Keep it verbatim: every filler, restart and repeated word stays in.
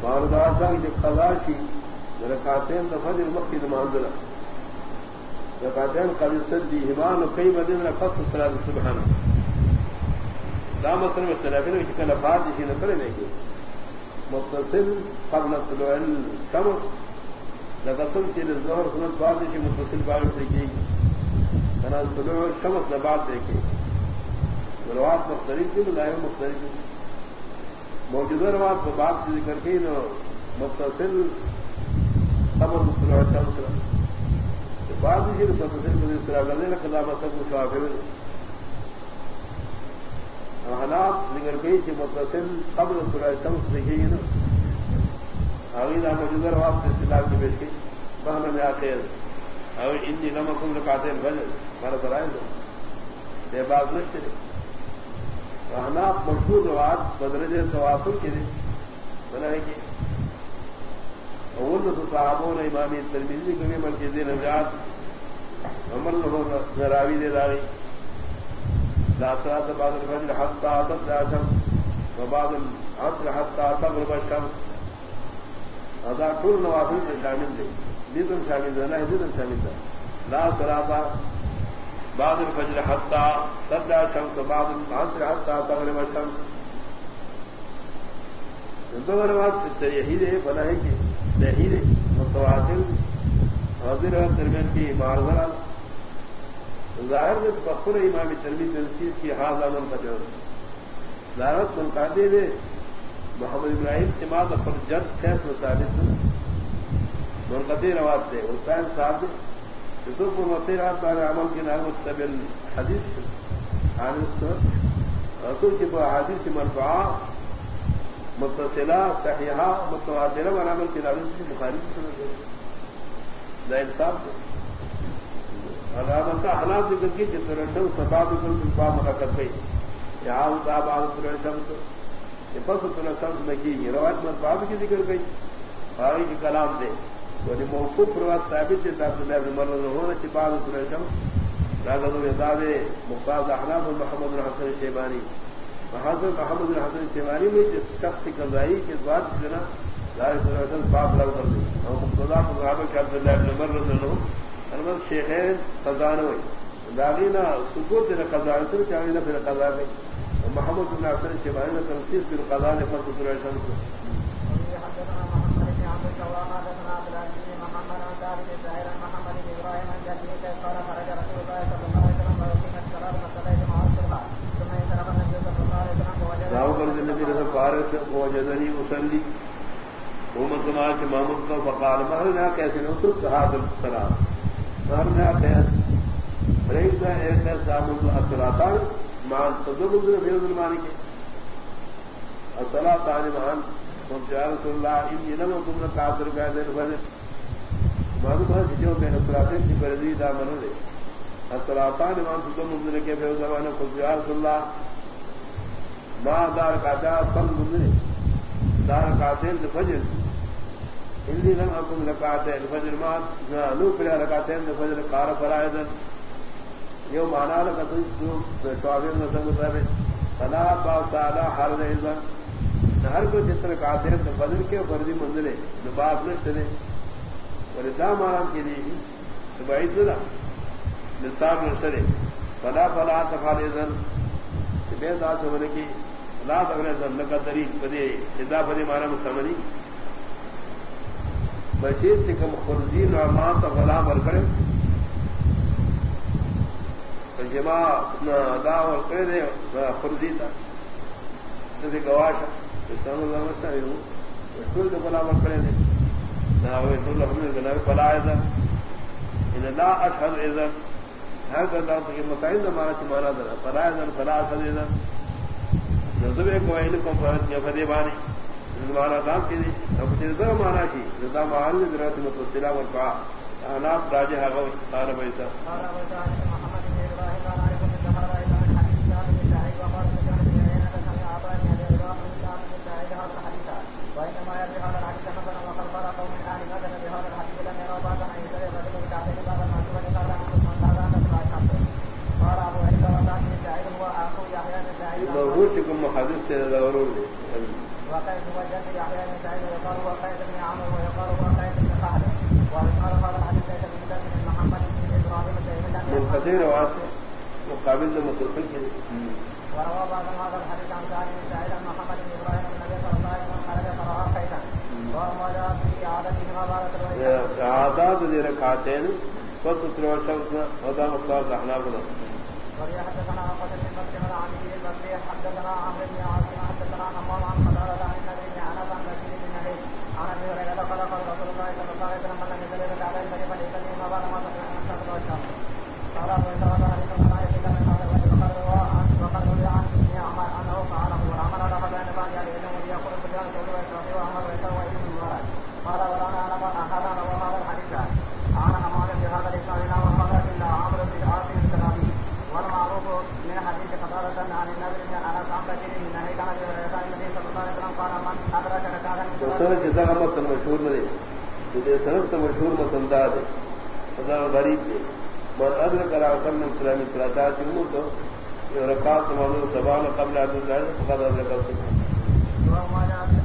اور داسا کی جو خزاشی رکعتین دفعہ المقید مانزلہ رکعتین قبل صدی ہمان کئی بدن رفت صلاة سبحان دامت میں اختلافین کی چکن افاد جسی نکلے نہیں کی متصل قبل طلوع الشمس لقسم کی للظہر سنت بعد جسی متصل باغ سے کی کنا طلوع الشمس لبعد دیکھے روات مختلف کی لائے مختلف کی موجودہ روات کو بات سے ذکر کی نو متصل قبل طلوع الشمس بعد جسی متصل کو اس طرح کرنے لکھا مطلب کو شوافر حالات ذکر گئی کہ متصل قبل طلوع الشمس دیکھے گی نا آگینا موجودہ روات سے اصطلاح کی پیش کی بہنا میں آتے ہیں اور انی نمکم لکاتے ہیں بھجل مارا سرائے دو یہ بات نشتے حالات مشہور روات بدرجہ توافر کے لیے بنا ہے کہ اول تو صحابوں نے امامی ترمیزی کو بھی مسجد نجات عمر نراوی دے داری لا صلاة بعد الفجر حتى تطلع الشمس وبعد العصر حتى تغرب الشمس هذا كل نوافل شامل دي ديتم شامل ده لا ديتم شامل ده لا صلاة بعد الفجر حتى تطلع الشمس وبعد العصر حتى تغرب الشمس دو روایت یہی دے بنا ہے کہ نہیں دے متواتر حاضر اور درمیان کی معارضہ ظاہر میں بخور امام ترمذی تنسیب کی حاضر عمل کا جو ظاہرت منقادے دے محمد ابراہیم سماعت اپر جد خیس و ثابت منقدی روات دے حسین صاحب یوسف کو مطیرات بارے عمل کی نام مستبل حدیث حادث رسول کی حادث مرفوعہ متصلہ صحیحہ متواترہ بارے عمل کی نام مخالف لا انصاف دے حالات ذکر کی جس طرح شمس سباب سباب مقدر گئی یہاں صاحب عادت شمس یہ بس طرح شمس میں کی روایت مطباب کی ذکر گئی آئی کی کلام دے وہی موقوف روایت ثابت ہے صاحب مرد ہونا کہ بعد طرح شمس راغد الزاد مختار احناف محمد الحسن شیبانی محمد محمد الحسن شیبانی میں جس شخص کی قضائی کے بعد نا ظاہر طرح شمس باپ لگ کر دی اور مقتضا صحابہ کے عبد اللہ بن عمر رضی اللہ عنہ البت شیخین خزانہ ہوئی داغینا سکوت نے خزانہ سے چاہیے پھر خزانہ میں محمد بن حسن شیبانی نے تنسیس پھر خزانہ پر سطور شمس کو راو پر نبی رسول فارس وجدنی مسلی محمد سماج کے محمد کو فقال مہرنا کیسے نصرت حاضر السلام مہرنا کیسے ریسا ایسا سامن اصلاطان مان تدبر فیض المانی کے اصلاطان مان یا رسول اللہ انی لم تم قادر قادر فضل معلوم ہے جو میں اصلاطین کی فرضی دامن دے اصلاطان مان تدبر کے فیض زمانہ کو یا رسول اللہ ما دار قادا فل منذ دار قاتل الفجر اني لم اكن لقاتل الفجر ما نو پر لقاتل الفجر قار فرائضا يوم انا لقد شوابين نسب ثابت فلا باصالا حرز اذا ہر کو جس طرح قاتل الفجر کے فرضی منزل ہے باب نے چلے وردا مارام کے لیے بعید لا نصاب نشرے فلا فلا تفعل اذا بے ذات ہونے کی لا تغرض لك طريق بدی اضافہ دی معنی مستمری بشیر سے کم خرزین اور ماں تو غلام اور کرے جمع دا اور کرے دے خرزی تھا جیسے گواش اسلام اللہ مسا ہے وہ تو غلام اور کرے دے نہ وہ تو اللہ نے فلا اذا ان لا اشهد اذا هذا کہ متعین ہمارا تمہارا درا فلا اذا فلا اذا نظر کو علم کو فرض یا فدیبانی ہمارا دام کی اب تیرا مانا کی رضا معال درات متصلہ ورفع انا راجہ ہے قال بیسا قال بیسا محمد بن ابراہیم قال علیہ السلام من حدیث جابر بن سعید وقال سفيان بن عيينة سمع ابا بن ابي هريرة من سعيد هذا الحديث وانما يروي هذا الحديث مثلا وقد قال قوم من اهل مكة بهذا الحديث لم يروا بعد ان يشتري الرجل بتعبير بعض المعصومة قال عن عثمان هذا مثل الحق قال ابو عيسى وسعد بن سعيد هو اخو يحيى بن سعيد ضرورت کو محدث سے ضرور دے وقيت وجدت يحيى بن سعيد ويقال وقيت بن عمرو ويقال وقيت بن سعد ويقال هذا الحديث ليس من درس من محمد بن ابراهيم منقطع واسع مقابل متصل کے وروى بعض هذا الحديث عن سعد بن سعيد عن محمد بن ابراهيم النبي صلى الله عليه وسلم خرج فرأى قيدا وما جاء في عادته غبارة الوجه عادات ذي ركعتين فتتلو الشمس وذا مصدر الاحناف وهي حدثنا عقبة بن مسلم العامري البصري حدثنا عمرو بن عاصم حدثنا حمام عن قتادة عن النبي بن انس عن رسول بن نبي عن ابي هريرة قال قال رسول الله صلى الله عليه وسلم من لم يزل ركعتين فليصلي ما بعد ما تطلع الشمس والشمس قال ابو اسحاق حديث عن عائشة من هذا الوجه وقد روي عن ابن عمر انه فعله والعمل على خزائن بعد يعني انه يأكل الصبيان كله ويشربه وعمر ويسوى ابن المبارك قال ولا نعلم احدا روى هذا الحديث عن حمام بهذا الاسناد لا وقال الا عمرو بن عاصم الكلابي والمعروف من حديث قتادة عن النبي بن انس عن بشير بن نهي كان ابي هريرة عن النبي صلى الله عليه وسلم قال من ادرك ركعة من سنة جزا متن مشهور نہیں یہ سنت سے مشہور متنداد ہے خدا غریب ہے من ادرک رکعة من اسلامی صلاتات الموت رکعت معلوم سبحان قبل عبد الله فقد ادرك الصبح